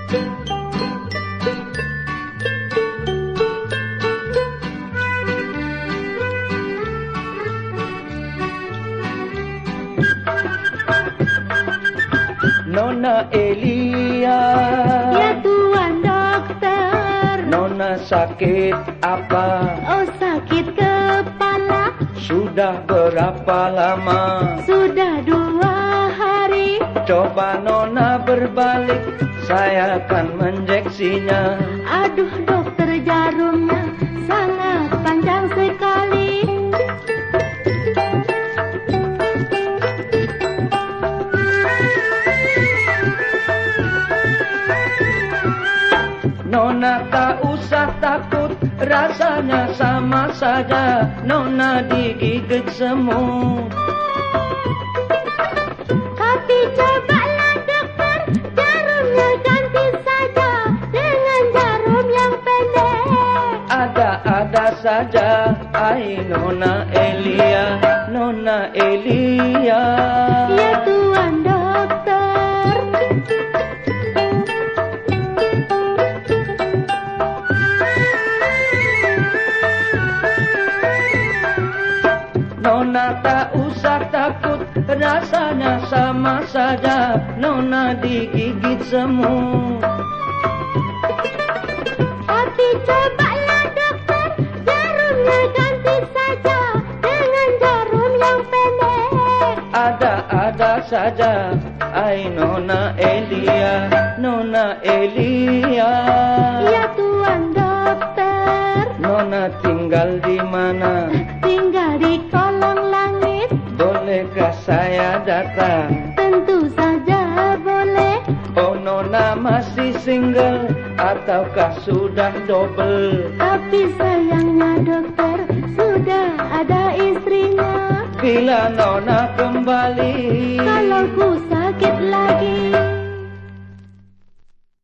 Nona Elia. Ya Tuan Dokter. Nona sakit apa? Oh, sakit kepala. Sudah berapa lama? Sudah 2 hari. Coba Nona berbalik, saya akan menjeksinya. Aduh dokter, jarumnya sangat panjang sekali. Nona tak usah takut, rasanya sama saja. Nona digigit semut. Tapi cobalah dokter, jarumnya ganti saja dengan jarum yang pendek. Ada-ada saja, ai Nona Elia, Nona Elia. Ya Tuan Dokter. Nona tak usah takut, rasanya sama saja. Nona digigit semut. Tapi cobalah dokter, jarumnya ganti saja dengan jarum yang pendek. Ada-ada saja, ai Nona Elia, Nona Elia. Ya Tuan Dokter. Nona tinggal di mana? Tinggal di kolong langit. Bolehkah saya datang? Tentu saja boleh. Oh, Nona masih single ataukah sudah double? Tapi sayangnya dokter, sudah ada istrinya. Bila Nona kembali